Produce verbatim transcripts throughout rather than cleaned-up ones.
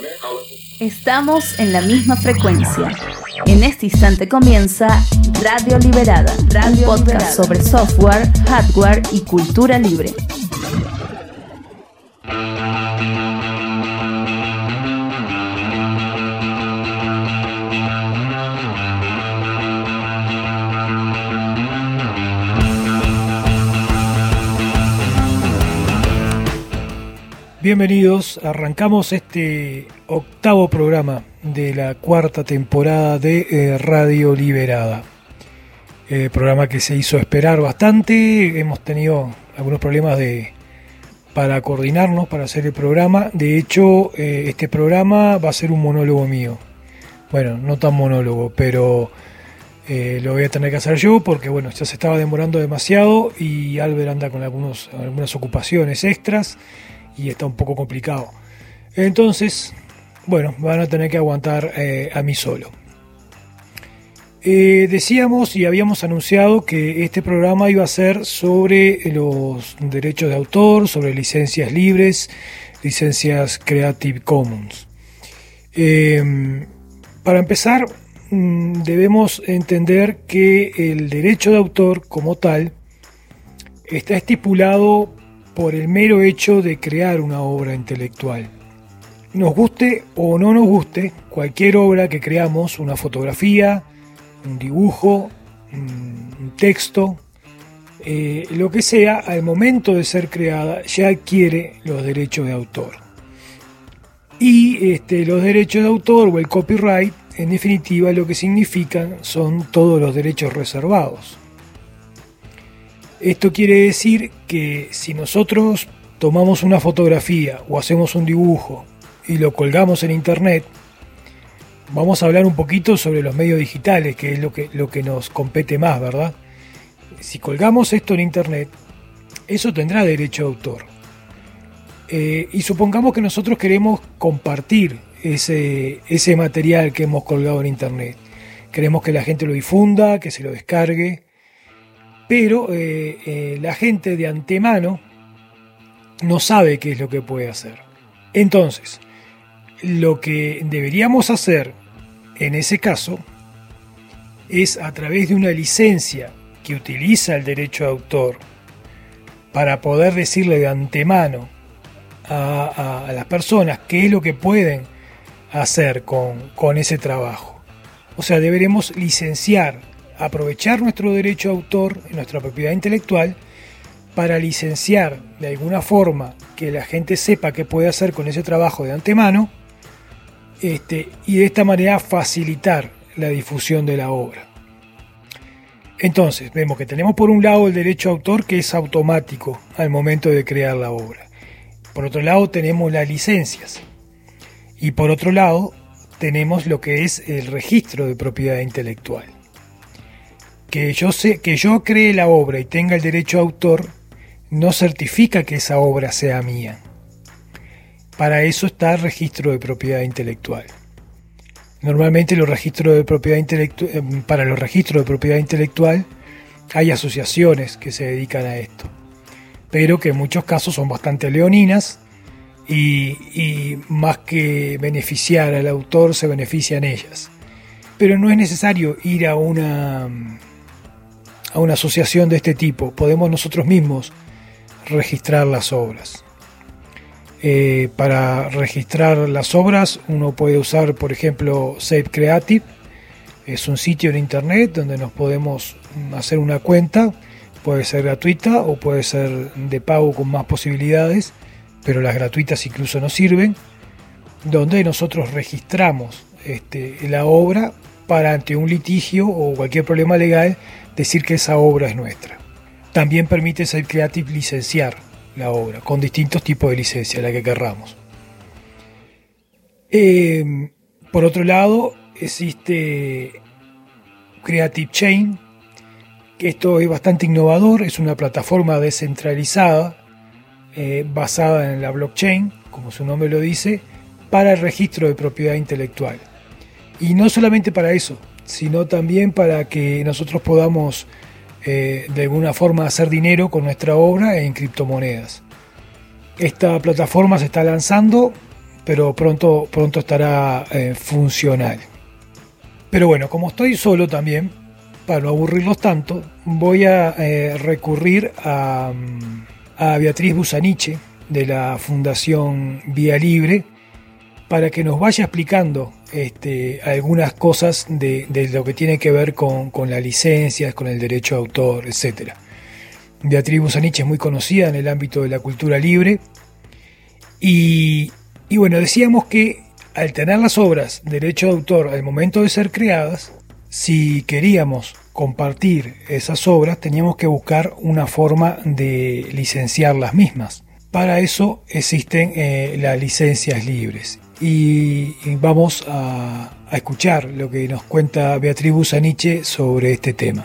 Estamos en la misma frecuencia. En este instante comienza Radio Liberada, Radio un podcast Liberada. Sobre software, hardware y cultura libre. Bienvenidos, arrancamos este octavo programa de la cuarta temporada de eh, Radio Liberada. Eh, programa que se hizo esperar bastante, hemos tenido algunos problemas de, para coordinarnos, para hacer el programa. De hecho, eh, este programa va a ser un monólogo mío. Bueno, no tan monólogo, pero eh, lo voy a tener que hacer yo porque bueno, ya se estaba demorando demasiado y Albert anda con algunos, algunas ocupaciones extras. Y está un poco complicado. Entonces, bueno, van a tener que aguantar eh, a mí solo. Eh, decíamos y habíamos anunciado que este programa iba a ser sobre los derechos de autor, sobre licencias libres, licencias Creative Commons. Eh, para empezar, debemos entender que el derecho de autor como tal está estipulado por el mero hecho de crear una obra intelectual. Nos guste o no nos guste, cualquier obra que creamos, una fotografía, un dibujo, un texto, eh, lo que sea, al momento de ser creada ya adquiere los derechos de autor. Y este, los derechos de autor o el copyright, en definitiva, lo que significan son todos los derechos reservados. Esto quiere decir que si nosotros tomamos una fotografía o hacemos un dibujo y lo colgamos en internet, vamos a hablar un poquito sobre los medios digitales, que es lo que, lo que nos compete más, ¿verdad? Si colgamos esto en internet, eso tendrá derecho de autor. Eh, y supongamos que nosotros queremos compartir ese, ese material que hemos colgado en internet. Queremos que la gente lo difunda, que se lo descargue. Pero eh, eh, la gente de antemano no sabe qué es lo que puede hacer. Entonces, lo que deberíamos hacer en ese caso es a través de una licencia que utiliza el derecho de autor para poder decirle de antemano a, a, a las personas qué es lo que pueden hacer con, con ese trabajo. O sea, deberemos licenciar, aprovechar nuestro derecho de autor, nuestra propiedad intelectual, para licenciar de alguna forma que la gente sepa qué puede hacer con ese trabajo de antemano, este, y de esta manera facilitar la difusión de la obra. Entonces, vemos que tenemos por un lado el derecho de autor, que es automático al momento de crear la obra. Por otro lado tenemos las licencias. Y por otro lado tenemos lo que es el registro de propiedad intelectual. Que yo, sé, que yo cree la obra y tenga el derecho de autor no certifica que esa obra sea mía. Para eso está el registro de propiedad intelectual. Normalmente los registros de propiedad intelectu- para los registros de propiedad intelectual hay asociaciones que se dedican a esto, pero que en muchos casos son bastante leoninas y, y más que beneficiar al autor se benefician ellas. Pero no es necesario ir a una... a una asociación de este tipo, podemos nosotros mismos registrar las obras. Eh, para registrar las obras uno puede usar, por ejemplo, Save Creative. Es un sitio en internet donde nos podemos hacer una cuenta, puede ser gratuita o puede ser de pago con más posibilidades, pero las gratuitas incluso nos sirven, donde nosotros registramos este, la obra para ante un litigio o cualquier problema legal decir que esa obra es nuestra. También permite Save Creative licenciar la obra con distintos tipos de licencia, la que querramos. Eh, por otro lado, existe Creative Chain, que esto es bastante innovador, es una plataforma descentralizada eh, basada en la blockchain, como su nombre lo dice, para el registro de propiedad intelectual. Y no solamente para eso, sino también para que nosotros podamos eh, de alguna forma hacer dinero con nuestra obra en criptomonedas. Esta plataforma se está lanzando pero pronto, pronto estará eh, funcional. Pero bueno, como estoy solo también, para no aburrirlos tanto, voy a eh, recurrir a, a Beatriz Busaniche de la Fundación Vía Libre para que nos vaya explicando este, algunas cosas de, de lo que tiene que ver con, con las licencias, con el derecho de autor, etcétera. Beatriz Busaniche es muy conocida en el ámbito de la cultura libre y, y bueno, decíamos que al tener las obras derecho de autor al momento de ser creadas, si queríamos compartir esas obras teníamos que buscar una forma de licenciar las mismas. Para eso existen eh, las licencias libres y, y vamos a, a escuchar lo que nos cuenta Beatriz Busaniche sobre este tema.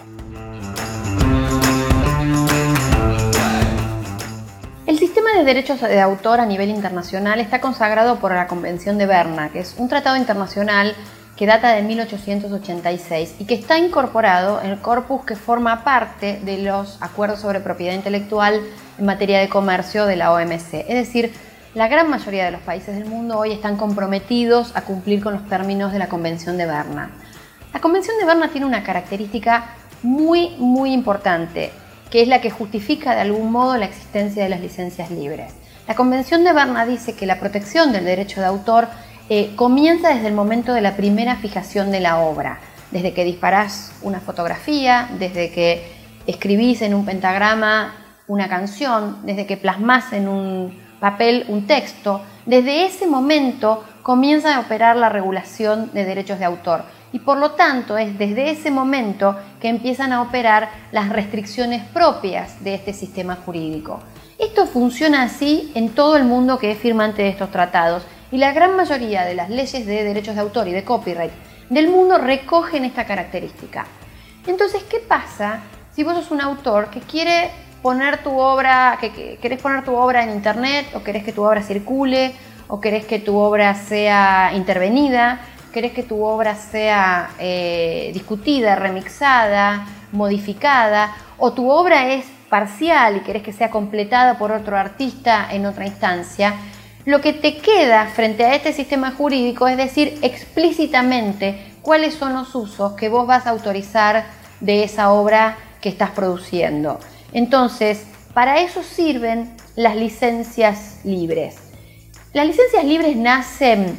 El sistema de derechos de autor a nivel internacional está consagrado por la Convención de Berna, que es un tratado internacional que data de mil ochocientos ochenta y seis y que está incorporado en el corpus que forma parte de los acuerdos sobre propiedad intelectual en materia de comercio de la O M C. Es decir, la gran mayoría de los países del mundo hoy están comprometidos a cumplir con los términos de la Convención de Berna. La Convención de Berna tiene una característica muy, muy importante, que es la que justifica de algún modo la existencia de las licencias libres. La Convención de Berna dice que la protección del derecho de autor eh, comienza desde el momento de la primera fijación de la obra, desde que disparás una fotografía, desde que escribís en un pentagrama una canción, desde que plasmás en un papel un texto. Desde ese momento comienza a operar la regulación de derechos de autor y por lo tanto es desde ese momento que empiezan a operar las restricciones propias de este sistema jurídico. Esto funciona así en todo el mundo que es firmante de estos tratados y la gran mayoría de las leyes de derechos de autor y de copyright del mundo recogen esta característica. Entonces, ¿qué pasa si vos sos un autor que quiere poner tu obra, que, que querés poner tu obra en internet, o querés que tu obra circule, o querés que tu obra sea intervenida, querés que tu obra sea eh, discutida, remixada, modificada, o tu obra es parcial y querés que sea completada por otro artista en otra instancia? Lo que te queda frente a este sistema jurídico es decir explícitamente cuáles son los usos que vos vas a autorizar de esa obra que estás produciendo. Entonces, para eso sirven las licencias libres. Las licencias libres nacen,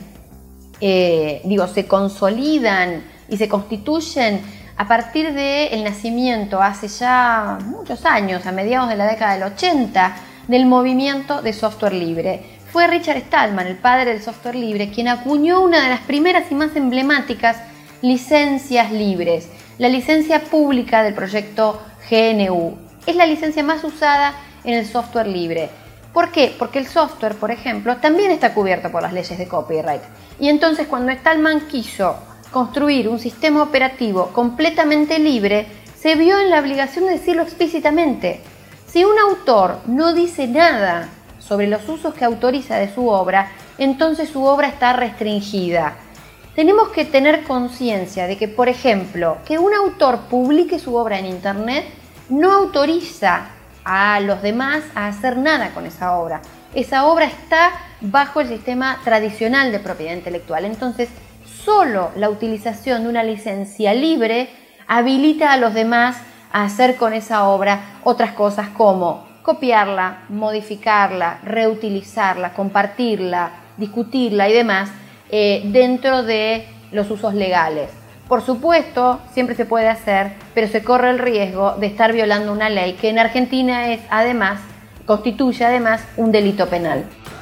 eh, digo, se consolidan y se constituyen a partir del nacimiento, hace ya muchos años, a mediados de la década del ochenta, del movimiento de software libre. Fue Richard Stallman, el padre del software libre, quien acuñó una de las primeras y más emblemáticas licencias libres, la licencia pública del proyecto G N U. Es la licencia más usada en el software libre. ¿Por qué? Porque el software, por ejemplo, también está cubierto por las leyes de copyright. Y entonces cuando Stallman quiso construir un sistema operativo completamente libre, se vio en la obligación de decirlo explícitamente. Si un autor no dice nada sobre los usos que autoriza de su obra, entonces su obra está restringida. Tenemos que tener conciencia de que, por ejemplo, que un autor publique su obra en internet no autoriza a los demás a hacer nada con esa obra. Esa obra está bajo el sistema tradicional de propiedad intelectual. Entonces, solo la utilización de una licencia libre habilita a los demás a hacer con esa obra otras cosas como copiarla, modificarla, reutilizarla, compartirla, discutirla y demás eh, dentro de los usos legales. Por supuesto, siempre se puede hacer, pero se corre el riesgo de estar violando una ley que en Argentina es además, constituye además un delito penal.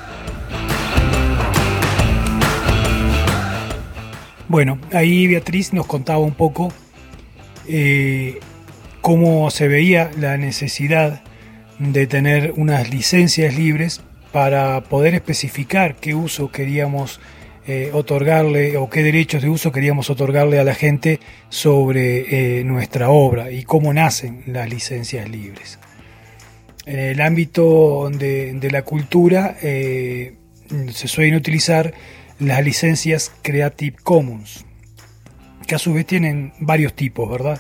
Bueno, ahí Beatriz nos contaba un poco eh, cómo se veía la necesidad de tener unas licencias libres para poder especificar qué uso queríamos eh, otorgarle o qué derechos de uso queríamos otorgarle a la gente sobre eh, nuestra obra y cómo nacen las licencias libres. En el ámbito de, de la cultura eh, se suelen utilizar las licencias Creative Commons, que a su vez tienen varios tipos, ¿verdad?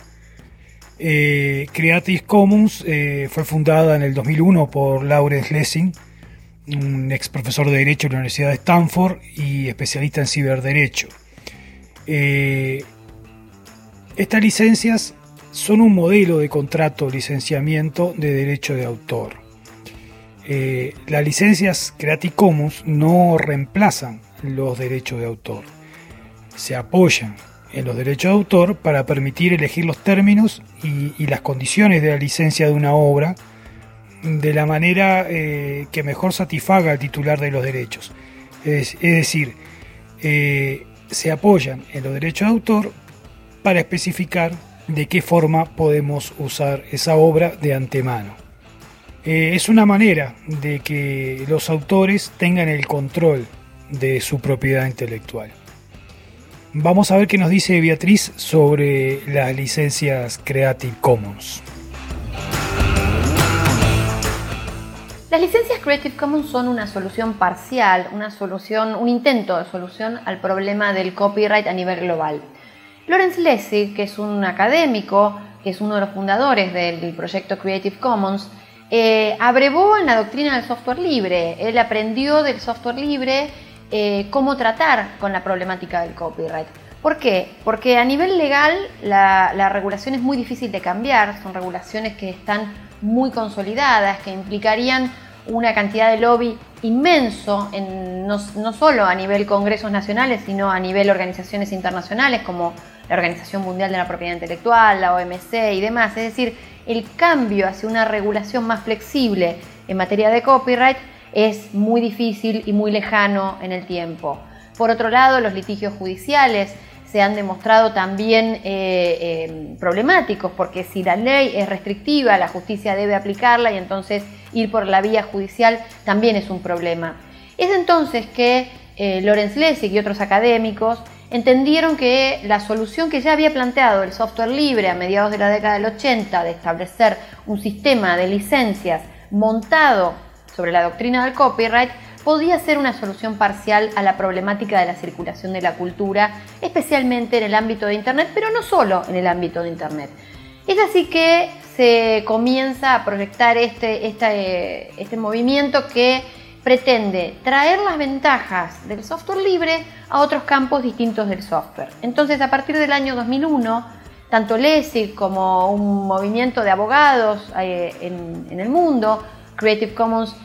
Eh, Creative Commons eh, fue fundada en el dos mil uno por Lawrence Lessig un ex profesor de Derecho de la Universidad de Stanford y especialista en ciberderecho. Eh, estas licencias son un modelo de contrato, licenciamiento de derecho de autor. Eh, las licencias Creative Commons no reemplazan los derechos de autor, se apoyan en los derechos de autor para permitir elegir los términos y, y las condiciones de la licencia de una obra de la manera eh, que mejor satisfaga al titular de los derechos. Es, es decir, eh, se apoyan en los derechos de autor para especificar de qué forma podemos usar esa obra de antemano. Eh, es una manera de que los autores tengan el control de su propiedad intelectual. Vamos a ver qué nos dice Beatriz sobre las licencias Creative Commons. Las licencias Creative Commons son una solución parcial, una solución, un intento de solución al problema del copyright a nivel global. Lawrence Lessig, que es un académico, que es uno de los fundadores del, del proyecto Creative Commons, eh, abrevó en la doctrina del software libre. Él aprendió del software libre eh, cómo tratar con la problemática del copyright. ¿Por qué? Porque a nivel legal la, la regulación es muy difícil de cambiar, son regulaciones que están muy consolidadas, que implicarían una cantidad de lobby inmenso, en, no, no solo a nivel congresos nacionales, sino a nivel organizaciones internacionales como la Organización Mundial de la Propiedad Intelectual, la O M C y demás. Es decir, el cambio hacia una regulación más flexible en materia de copyright es muy difícil y muy lejano en el tiempo. Por otro lado, los litigios judiciales se han demostrado también eh, eh, problemáticos, porque si la ley es restrictiva, la justicia debe aplicarla y entonces ir por la vía judicial también es un problema. Es entonces que eh, Lawrence Lessig y otros académicos entendieron que la solución que ya había planteado el software libre a mediados de la década del ochenta, de establecer un sistema de licencias montado sobre la doctrina del copyright, podía ser una solución parcial a la problemática de la circulación de la cultura, especialmente en el ámbito de Internet, pero no solo en el ámbito de Internet. Es así que se comienza a proyectar este, este, este movimiento que pretende traer las ventajas del software libre a otros campos distintos del software. Entonces, a partir del año dos mil uno, tanto Lessig como un movimiento de abogados eh, en, en el mundo, Creative Commons,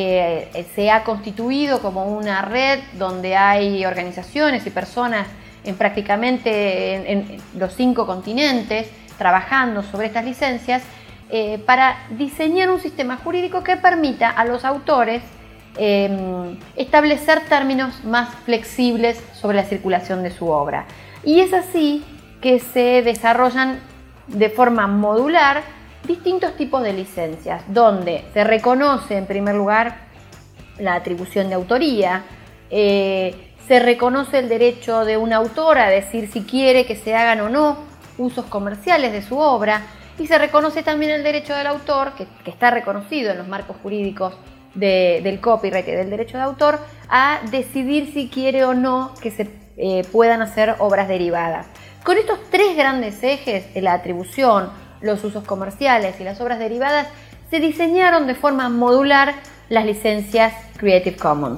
Eh, se ha constituido como una red donde hay organizaciones y personas en prácticamente en, en los cinco continentes trabajando sobre estas licencias eh, para diseñar un sistema jurídico que permita a los autores eh, establecer términos más flexibles sobre la circulación de su obra. Y es así que se desarrollan de forma modular distintos tipos de licencias, donde se reconoce en primer lugar la atribución de autoría, eh, se reconoce el derecho de un autor a decir si quiere que se hagan o no usos comerciales de su obra, y se reconoce también el derecho del autor, que, que está reconocido en los marcos jurídicos de, del copyright y del derecho de autor, a decidir si quiere o no que se eh, puedan hacer obras derivadas. Con estos tres grandes ejes, de la atribución, los usos comerciales y las obras derivadas, se diseñaron de forma modular las licencias Creative Commons.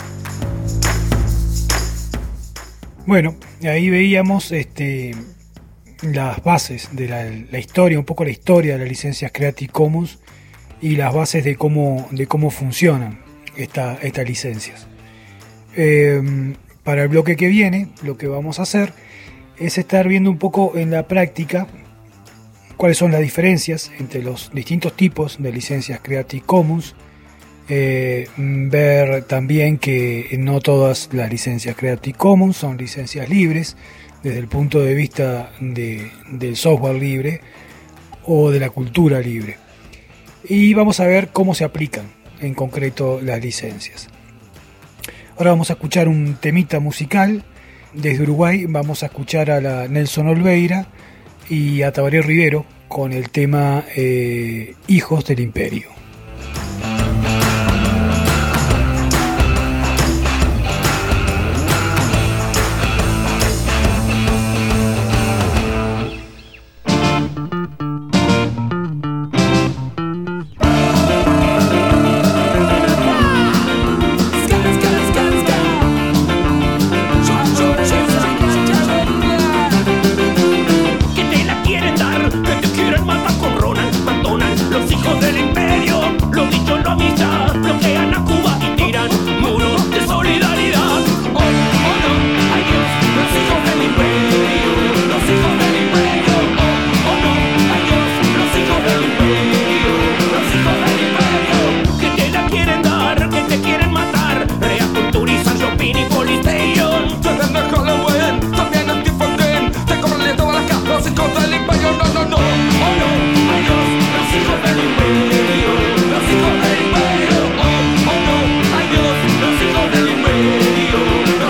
Bueno, ahí veíamos este, las bases de la, la historia, un poco la historia de las licencias Creative Commons y las bases de cómo, de cómo funcionan esta, estas licencias. Eh, para el bloque que viene, lo que vamos a hacer es estar viendo un poco en la práctica cuáles son las diferencias entre los distintos tipos de licencias Creative Commons, eh, ver también que no todas las licencias Creative Commons son licencias libres desde el punto de vista de, del software libre o de la cultura libre. Y vamos a ver cómo se aplican en concreto las licencias. Ahora vamos a escuchar un temita musical. Desde Uruguay vamos a escuchar a la Nelson Olveira y a Tabaré Rivero con el tema eh, Hijos del Imperio.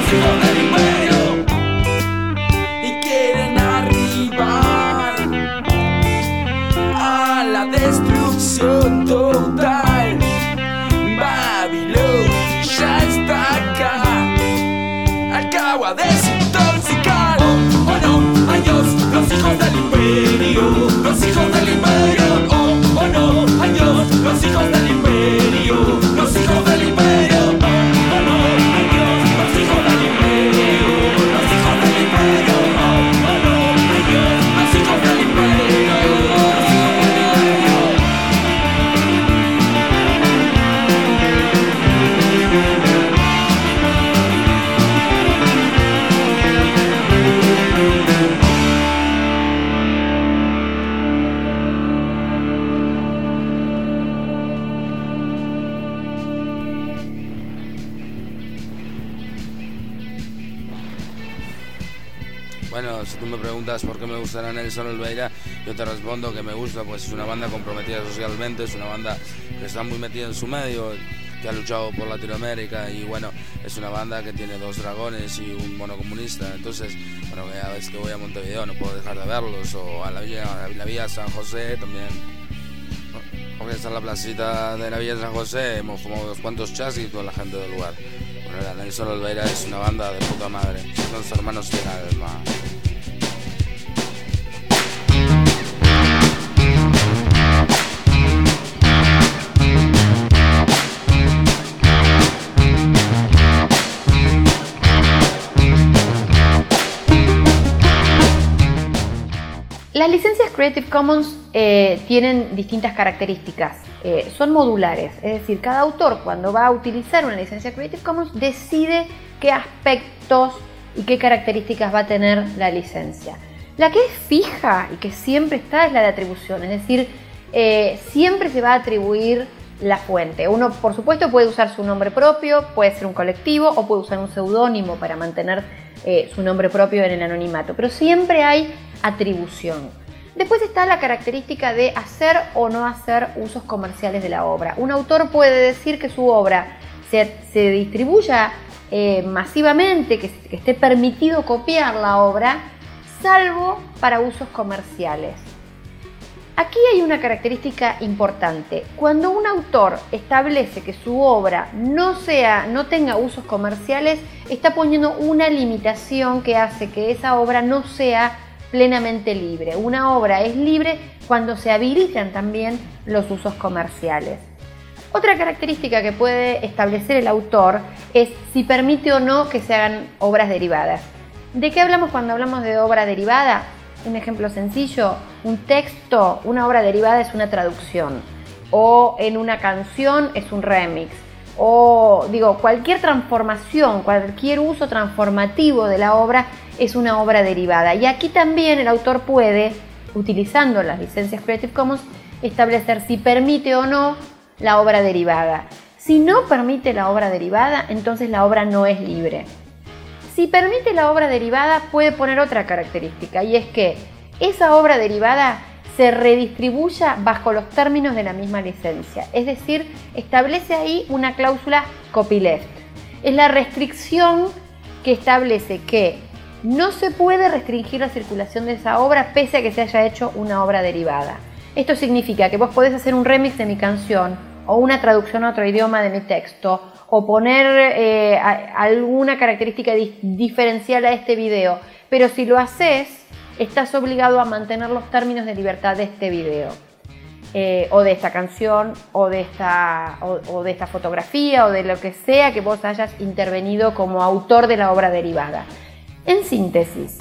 hijos del imperio y quieren arribar a la destrucción total. Babilonia ya está acá, acaba de desintoxicar. Oh, oh no, ay Dios, los hijos del imperio, los hijos del imperio. Oh, oh no, ay Dios, los hijos del imperio, los hijos del imperio. Oh, oh no, ay Dios, los hijos del imperio, los hijos del imperio. Oh, oh no, ay Dios, los hijos del imperio, los hijos del imperio. Bueno, si tú me preguntas por qué me gusta Nelson Olveira, yo te respondo que me gusta, pues es una banda comprometida socialmente, es una banda que está muy metida en su medio, que ha luchado por Latinoamérica, y bueno, es una banda que tiene dos dragones y un mono comunista. Entonces, bueno, cada vez que voy a Montevideo no puedo dejar de verlos, o a la Villa, a la Villa San José también, porque está en la placita de la Villa San José, hemos fumado unos cuantos chasis con la gente del lugar. Bueno, la Nelson Olveira es una banda de puta madre, son los hermanos de alma. Las licencias Creative Commons eh, tienen distintas características, eh, son modulares, es decir, cada autor cuando va a utilizar una licencia Creative Commons decide qué aspectos y qué características va a tener la licencia. La que es fija y que siempre está es la de atribución, es decir, eh, siempre se va a atribuir la fuente. Uno, por supuesto, puede usar su nombre propio, puede ser un colectivo o puede usar un seudónimo para mantener eh, su nombre propio en el anonimato, pero siempre hay atribución. Después está la característica de hacer o no hacer usos comerciales de la obra. Un autor puede decir que su obra se, se distribuya eh, masivamente, que, que esté permitido copiar la obra, salvo para usos comerciales. Aquí hay una característica importante. Cuando un autor establece que su obra no sea, no tenga usos comerciales, está poniendo una limitación que hace que esa obra no sea plenamente libre. Una obra es libre cuando se habilitan también los usos comerciales. Otra característica que puede establecer el autor es si permite o no que se hagan obras derivadas. ¿De qué hablamos cuando hablamos de obra derivada? Un ejemplo sencillo, un texto, una obra derivada es una traducción, o en una canción es un remix, o digo, cualquier transformación, cualquier uso transformativo de la obra es una obra derivada. Y aquí también el autor puede, utilizando las licencias Creative Commons, establecer si permite o no la obra derivada. Si no permite la obra derivada, entonces la obra no es libre. Si permite la obra derivada, puede poner otra característica, y es que esa obra derivada se redistribuya bajo los términos de la misma licencia. Es decir, establece ahí una cláusula copyleft. Es la restricción que establece que no se puede restringir la circulación de esa obra pese a que se haya hecho una obra derivada. Esto significa que vos podés hacer un remix de mi canción o una traducción a otro idioma de mi texto, o poner eh, a, alguna característica di diferencial a este video, pero si lo haces, estás obligado a mantener los términos de libertad de este video, eh, o de esta canción, o de esta, o, o de esta fotografía, o de lo que sea que vos hayas intervenido como autor de la obra derivada. En síntesis,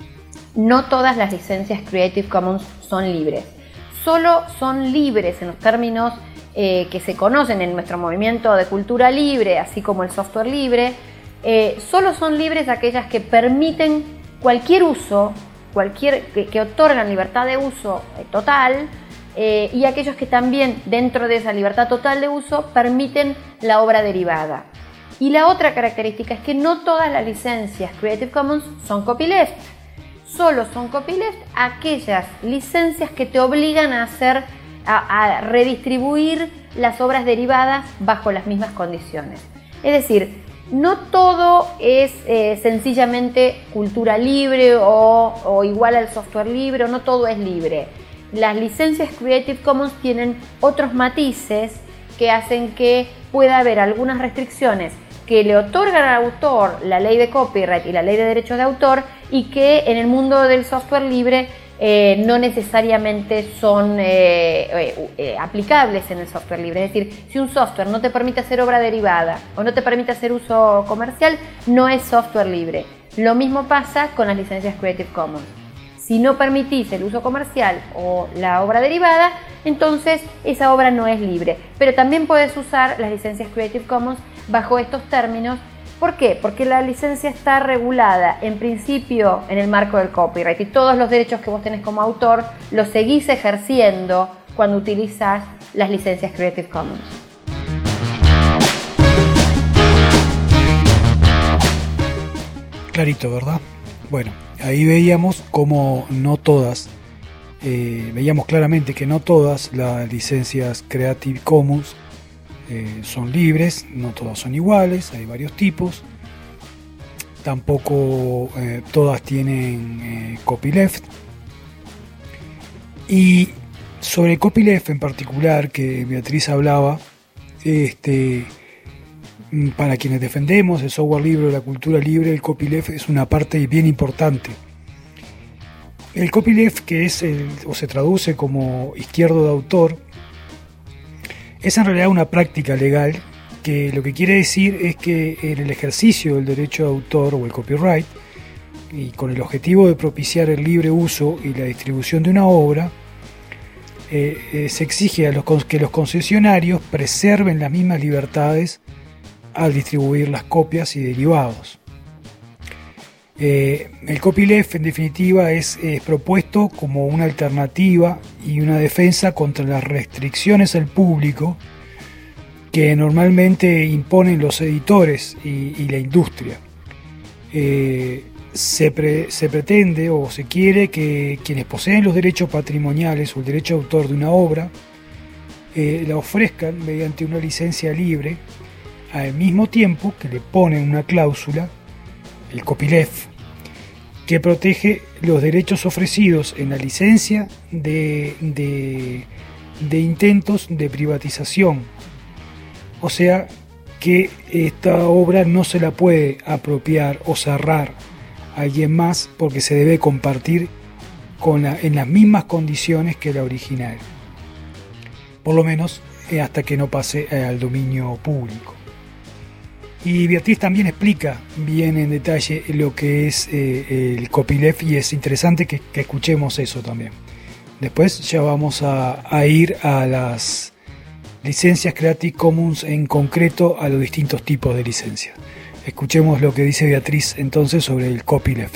no todas las licencias Creative Commons son libres. Solo son libres en los términos Eh, que se conocen en nuestro movimiento de cultura libre, así como el software libre. Eh, solo son libres aquellas que permiten cualquier uso, cualquier, que, que otorgan libertad de uso eh, total, eh, y aquellos que también dentro de esa libertad total de uso permiten la obra derivada. Y la otra característica es que no todas las licencias Creative Commons son copyleft. Solo son copyleft aquellas licencias que te obligan a hacer A, a redistribuir las obras derivadas bajo las mismas condiciones. Es decir, no todo es eh, sencillamente cultura libre o, o igual al software libre, o no todo es libre. Las licencias Creative Commons tienen otros matices que hacen que pueda haber algunas restricciones que le otorgan al autor la ley de copyright y la ley de derechos de autor, y que en el mundo del software libre eh, no necesariamente son eh, eh, eh, aplicables en el software libre. Es decir, si un software no te permite hacer obra derivada o no te permite hacer uso comercial, no es software libre. Lo mismo pasa con las licencias Creative Commons. Si no permitís el uso comercial o la obra derivada, entonces esa obra no es libre. Pero también puedes usar las licencias Creative Commons bajo estos términos. ¿Por qué? Porque la licencia está regulada en principio en el marco del copyright, y todos los derechos que vos tenés como autor los seguís ejerciendo cuando utilizás las licencias Creative Commons. Clarito, ¿verdad? Bueno, ahí veíamos cómo no todas, eh, veíamos claramente que no todas las licencias Creative Commons eh, son libres, no todas son iguales, hay varios tipos. Tampoco eh, todas tienen eh, copyleft. Y sobre copyleft en particular, que Beatriz hablaba, este, para quienes defendemos el software libre o la cultura libre, el copyleft es una parte bien importante. El copyleft, que es el, o se traduce como izquierdo de autor, es en realidad una práctica legal que lo que quiere decir es que en el ejercicio del derecho de autor o el copyright, y con el objetivo de propiciar el libre uso y la distribución de una obra, eh, eh, se exige a los, que los concesionarios preserven las mismas libertades al distribuir las copias y derivados. Eh, el copyleft, en definitiva, es, es propuesto como una alternativa y una defensa contra las restricciones al público que normalmente imponen los editores y, y la industria. Eh, se, pre, se pretende o se quiere que quienes poseen los derechos patrimoniales o el derecho de autor de una obra eh, la ofrezcan mediante una licencia libre, al mismo tiempo que le ponen una cláusula, el copyleft, que protege los derechos ofrecidos en la licencia de, de, de intentos de privatización. O sea que esta obra no se la puede apropiar o cerrar a alguien más, porque se debe compartir con la, en las mismas condiciones que la original. Por lo menos eh, hasta que no pase eh, al dominio público. Y Beatriz también explica bien en detalle lo que es eh, el copyleft, y es interesante que, que escuchemos eso también. Después ya vamos a, a ir a las licencias Creative Commons, en concreto a los distintos tipos de licencias. Escuchemos lo que dice Beatriz entonces sobre el copyleft.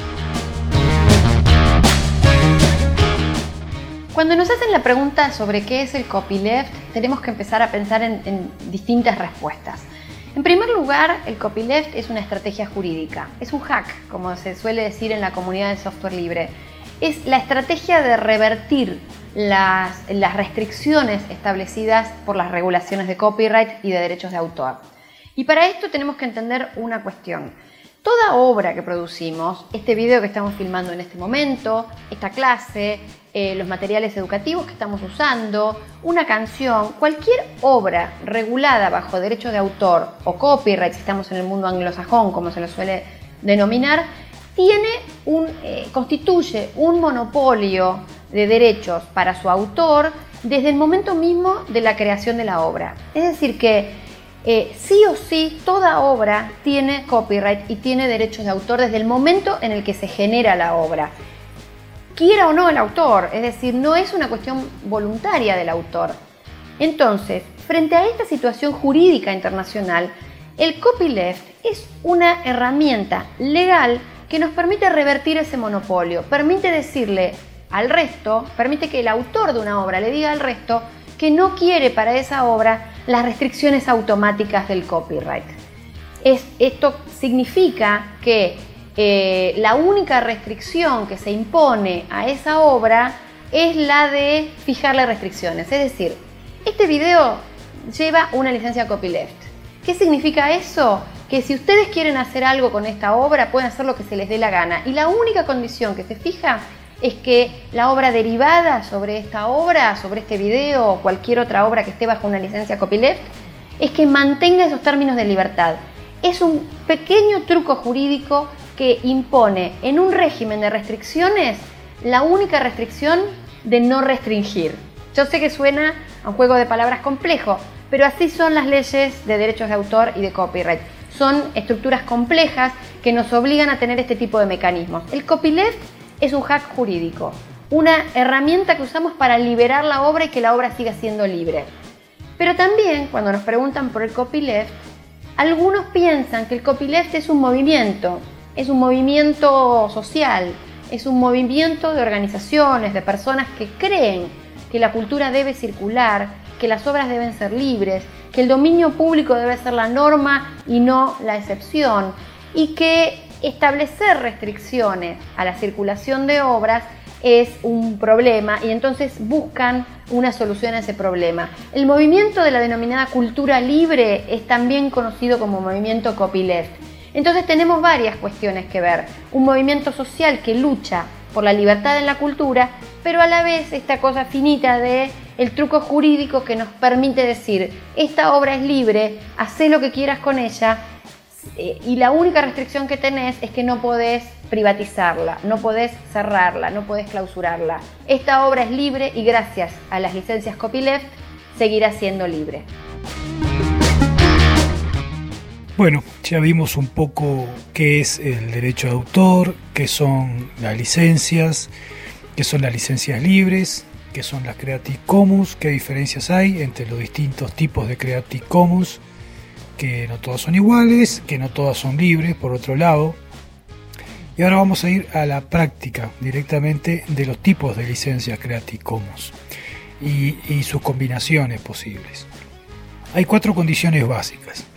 Cuando nos hacen la pregunta sobre qué es el copyleft, tenemos que empezar a pensar en, en distintas respuestas. En primer lugar, el copyleft es una estrategia jurídica, es un hack, como se suele decir en la comunidad del software libre. Es la estrategia de revertir las, las restricciones establecidas por las regulaciones de copyright y de derechos de autor. Y para esto tenemos que entender una cuestión. Toda obra que producimos, este video que estamos filmando en este momento, esta clase, eh, los materiales educativos que estamos usando, una canción, cualquier obra regulada bajo derechos de autor o copyright, si estamos en el mundo anglosajón, como se lo suele denominar, tiene un, eh, constituye un monopolio de derechos para su autor desde el momento mismo de la creación de la obra. Es decir que Eh, sí o sí, toda obra tiene copyright y tiene derechos de autor desde el momento en el que se genera la obra, quiera o no el autor, es decir, no es una cuestión voluntaria del autor. Entonces, frente a esta situación jurídica internacional, el copyleft es una herramienta legal que nos permite revertir ese monopolio, permite decirle al resto, permite que el autor de una obra le diga al resto que no quiere para esa obra las restricciones automáticas del copyright. Es, esto significa que eh, la única restricción que se impone a esa obra es la de fijarle restricciones. Es decir, este video lleva una licencia copyleft. ¿Qué significa eso? que si ustedes quieren hacer algo con esta obra, pueden hacer lo que se les dé la gana. Y la única condición que se fija es que la obra derivada sobre esta obra, sobre este video o cualquier otra obra que esté bajo una licencia copyleft, es que mantenga esos términos de libertad. Es un pequeño truco jurídico que impone en un régimen de restricciones la única restricción de no restringir. Yo sé que suena a un juego de palabras complejo, pero así son las leyes de derechos de autor y de copyright. Son estructuras complejas que nos obligan a tener este tipo de mecanismos. El copyleft es un hack jurídico, una herramienta que usamos para liberar la obra y que la obra siga siendo libre. Pero también, cuando nos preguntan por el copyleft, algunos piensan que el copyleft es un movimiento, es un movimiento social, es un movimiento de organizaciones, de personas que creen que la cultura debe circular, que las obras deben ser libres, que el dominio público debe ser la norma y no la excepción, y que establecer restricciones a la circulación de obras es un problema y entonces buscan una solución a ese problema. El movimiento de la denominada cultura libre es también conocido como movimiento copyleft. Entonces tenemos varias cuestiones que ver. Un movimiento social que lucha por la libertad en la cultura, pero a la vez esta cosa finita de el truco jurídico que nos permite decir, esta obra es libre, hacé lo que quieras con ella, eh, y la única restricción que tenés es que no podés privatizarla, no podés cerrarla, no podés clausurarla. Esta obra es libre y gracias a las licencias copyleft seguirá siendo libre. Bueno, ya vimos un poco qué es el derecho de autor, qué son las licencias, qué son las licencias libres, qué son las Creative Commons, qué diferencias hay entre los distintos tipos de Creative Commons, que no todas son iguales, que no todas son libres, por otro lado. Y ahora vamos a ir a la práctica directamente de los tipos de licencias Creative Commons y, y sus combinaciones posibles. Hay cuatro condiciones básicas.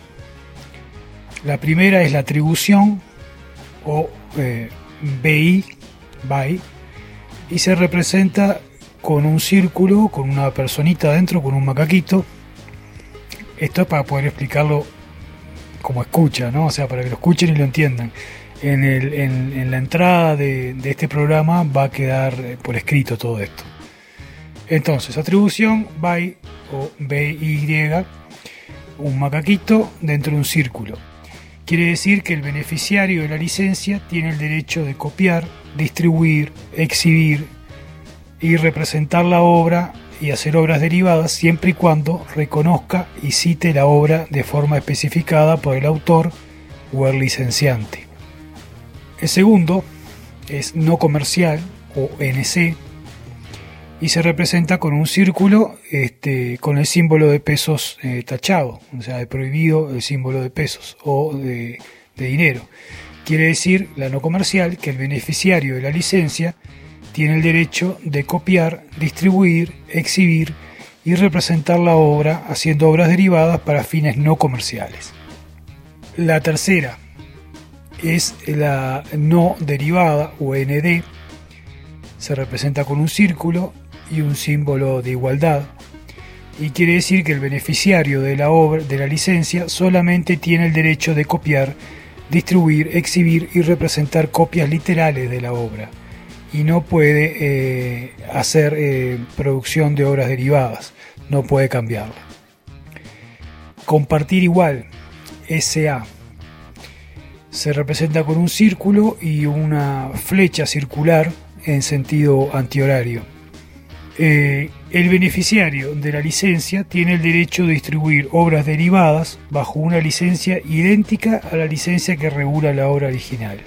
La primera es la atribución o eh, B I, B I, y se representa con un círculo, con una personita adentro, con un macaquito. Esto es para poder explicarlo como escucha, ¿no? O sea, para que lo escuchen y lo entiendan. En, el, en, en la entrada de, de este programa va a quedar por escrito todo esto. Entonces, atribución by o B Y, un macaquito dentro de un círculo. Quiere decir que el beneficiario de la licencia tiene el derecho de copiar, distribuir, exhibir y representar la obra y hacer obras derivadas siempre y cuando reconozca y cite la obra de forma especificada por el autor o el licenciante. El segundo es no comercial o N C y se representa con un círculo este, con el símbolo de pesos eh, tachado, o sea, de prohibido el símbolo de pesos o de, de dinero. Quiere decir, la no comercial, que el beneficiario de la licencia tiene el derecho de copiar, distribuir, exhibir y representar la obra haciendo obras derivadas para fines no comerciales. La tercera es la no derivada o N D, se representa con un círculo y un símbolo de igualdad y quiere decir que el beneficiario de la obra de la licencia solamente tiene el derecho de copiar, distribuir, exhibir y representar copias literales de la obra y no puede eh, hacer eh, producción de obras derivadas, no puede cambiarla. Compartir igual, S A, se representa con un círculo y una flecha circular en sentido antihorario. Eh, el beneficiario de la licencia tiene el derecho de distribuir obras derivadas bajo una licencia idéntica a la licencia que regula la obra original.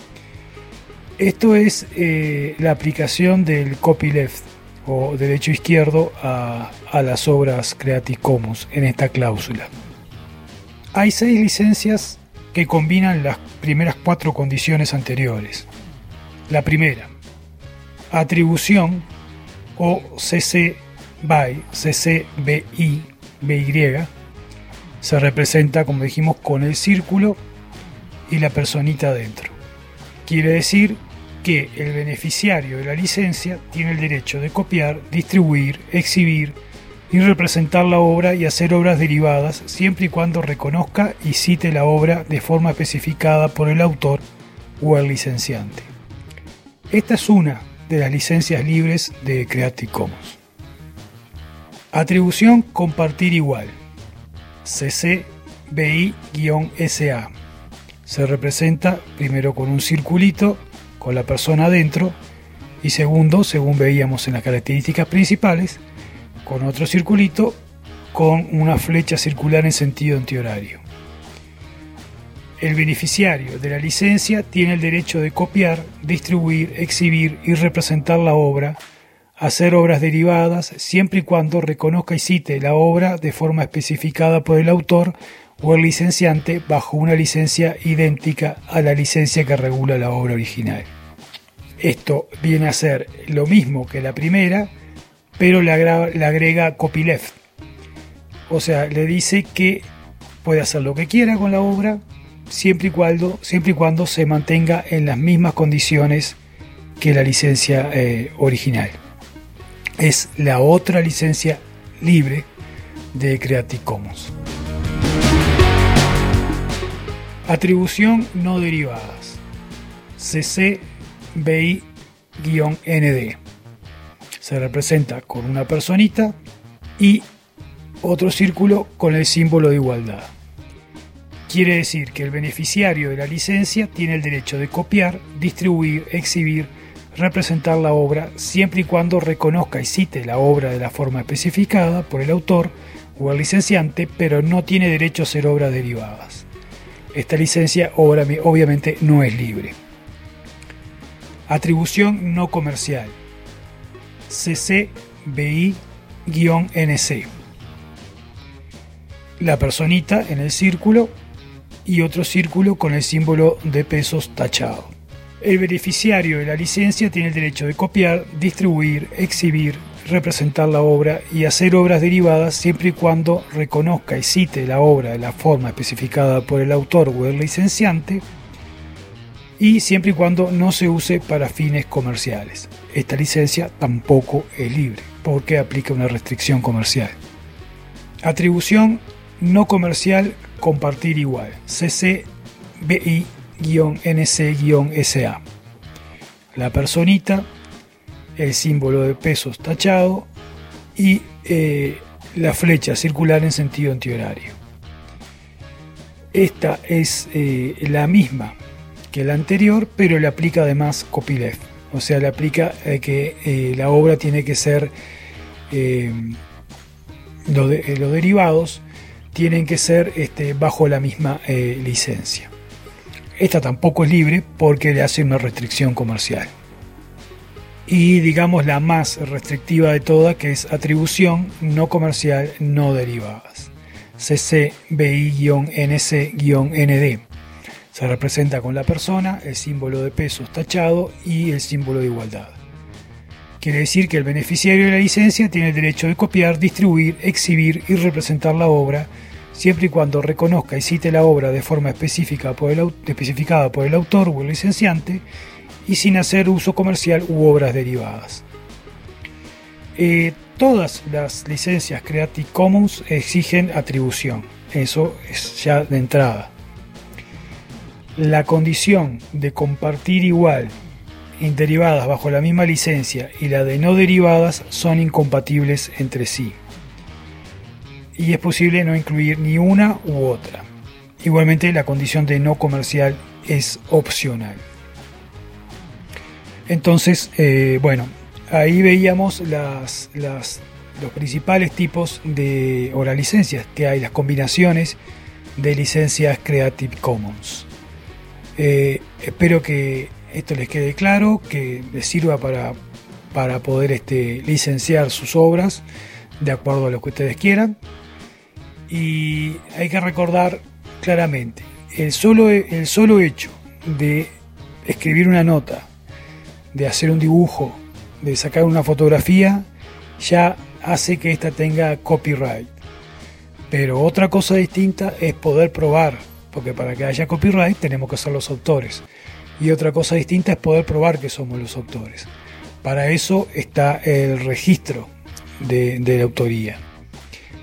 Esto es eh, la aplicación del copyleft o derecho izquierdo a, a las obras Creative Commons en esta cláusula. Hay seis licencias que combinan las primeras cuatro condiciones anteriores. La primera, atribución o C C by, C C B I, B Y, se representa, como dijimos, con el círculo y la personita adentro. Quiere decir que el beneficiario de la licencia tiene el derecho de copiar, distribuir, exhibir, y representar la obra y hacer obras derivadas siempre y cuando reconozca y cite la obra de forma especificada por el autor o el licenciante. Esta es una de las licencias libres de Creative Commons. Atribución compartir igual, C C B I S A. Se representa primero con un circulito con la persona adentro y segundo, según veíamos en las características principales, con otro circulito con una flecha circular en sentido antihorario. El beneficiario de la licencia tiene el derecho de copiar, distribuir, exhibir y representar la obra, hacer obras derivadas siempre y cuando reconozca y cite la obra de forma especificada por el autor o el licenciante bajo una licencia idéntica a la licencia que regula la obra original. Esto viene a ser lo mismo que la primera, pero le agrega, le agrega copyleft. O sea, le dice que puede hacer lo que quiera con la obra siempre y cuando, siempre y cuando se mantenga en las mismas condiciones que la licencia eh, original. Es la otra licencia libre de Creative Commons. Atribución no derivadas, C C B I N D. Se representa con una personita y otro círculo con el símbolo de igualdad. Quiere decir que el beneficiario de la licencia tiene el derecho de copiar, distribuir, exhibir, representar la obra siempre y cuando reconozca y cite la obra de la forma especificada por el autor o el licenciante, pero no tiene derecho a hacer obras derivadas. Esta licencia obviamente no es libre. Atribución no comercial, C C B I N C. La personita en el círculo y otro círculo con el símbolo de pesos tachado. El beneficiario de la licencia tiene el derecho de copiar, distribuir, exhibir, representar la obra y hacer obras derivadas siempre y cuando reconozca y cite la obra de la forma especificada por el autor o el licenciante y siempre y cuando no se use para fines comerciales. Esta licencia tampoco es libre porque aplica una restricción comercial. Atribución no comercial compartir igual, C C B I N C S A. La personita, el símbolo de pesos tachado y eh, la flecha circular en sentido antihorario. Esta es eh, la misma que la anterior, pero le aplica además copyleft, o sea, le aplica eh, que eh, la obra tiene que ser eh, los de, lo derivados tienen que ser este, bajo la misma eh, licencia. Esta tampoco es libre porque le hace una restricción comercial. Y digamos la más restrictiva de todas, que es atribución no comercial no derivadas, C C B I N C N D. Se representa con la persona, el símbolo de pesos tachado y el símbolo de igualdad. Quiere decir que el beneficiario de la licencia tiene el derecho de copiar, distribuir, exhibir y representar la obra siempre y cuando reconozca y cite la obra de forma específica por el, especificada por el autor o el licenciante y sin hacer uso comercial u obras derivadas. Eh, todas las licencias Creative Commons exigen atribución, eso es ya de entrada. La condición de compartir igual en derivadas bajo la misma licencia y la de no derivadas son incompatibles entre sí. Y es posible no incluir ni una u otra. Igualmente la condición de no comercial es opcional. Entonces, eh, bueno, ahí veíamos las, las, los principales tipos de, o las licencias que hay, las combinaciones de licencias Creative Commons. Eh, espero que esto les quede claro, que les sirva para, para poder este, licenciar sus obras de acuerdo a lo que ustedes quieran. Y hay que recordar claramente, el solo, el solo hecho de escribir una nota, de hacer un dibujo, de sacar una fotografía, ya hace que ésta tenga copyright. Pero otra cosa distinta es poder probar, porque para que haya copyright tenemos que ser los autores. Y otra cosa distinta es poder probar que somos los autores. Para eso está el registro de, de la autoría.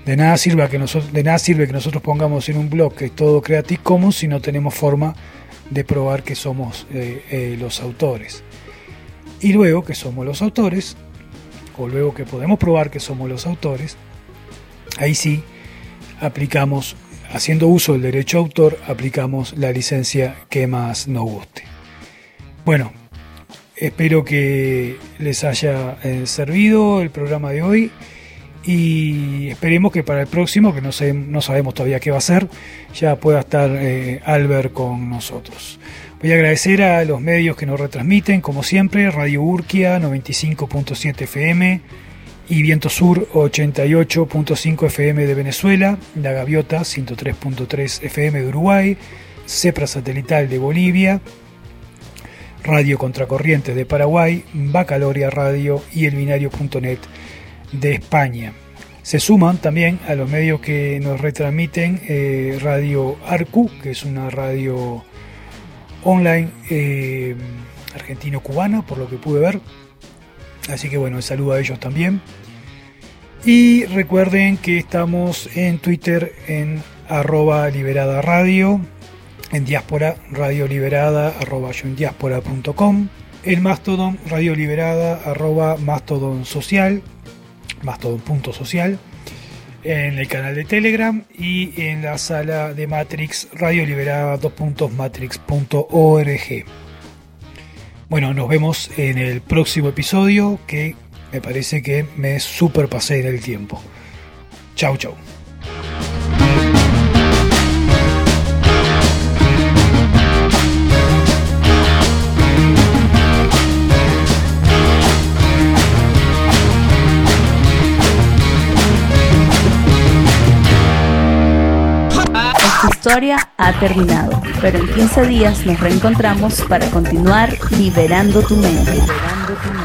De nada sirve que nosotros, de nada sirve que nosotros pongamos en un blog que es todo Creative Commons si no tenemos forma de probar que somos eh, eh, los autores. Y luego que somos los autores, o luego que podemos probar que somos los autores, ahí sí aplicamos, haciendo uso del derecho a autor, aplicamos la licencia que más nos guste. Bueno, espero que les haya eh, servido el programa de hoy. Y esperemos que para el próximo, que no, sé, no sabemos todavía qué va a ser, ya pueda estar eh, Albert con nosotros. Voy a agradecer a los medios que nos retransmiten, como siempre, Radio Urquia noventa y cinco punto siete F M y Viento Sur ochenta y ocho punto cinco F M de Venezuela, La Gaviota ciento tres punto tres F M de Uruguay, Cepra Satelital de Bolivia, Radio Contracorrientes de Paraguay, Bacaloria Radio y elbinario punto net de España. Se suman también a los medios que nos retransmiten eh, Radio Arcu, que es una radio online eh, argentino-cubana, por lo que pude ver. Así que bueno, el saludo a ellos también. Y recuerden que estamos en Twitter en arroba liberada radio, en diáspora radio liberada arroba yoindiaspora punto com, el Mastodon radio liberada arroba mastodon social, mastodon.social, en el canal de Telegram y en la sala de Matrix Radio Liberada dos puntos matrix punto org. Bueno, nos vemos en el próximo episodio, que me parece que me superpasé en el tiempo. Chau, chau. Esta historia ha terminado, pero en quince días nos reencontramos para continuar liberando tu mente. Liberando tu mente.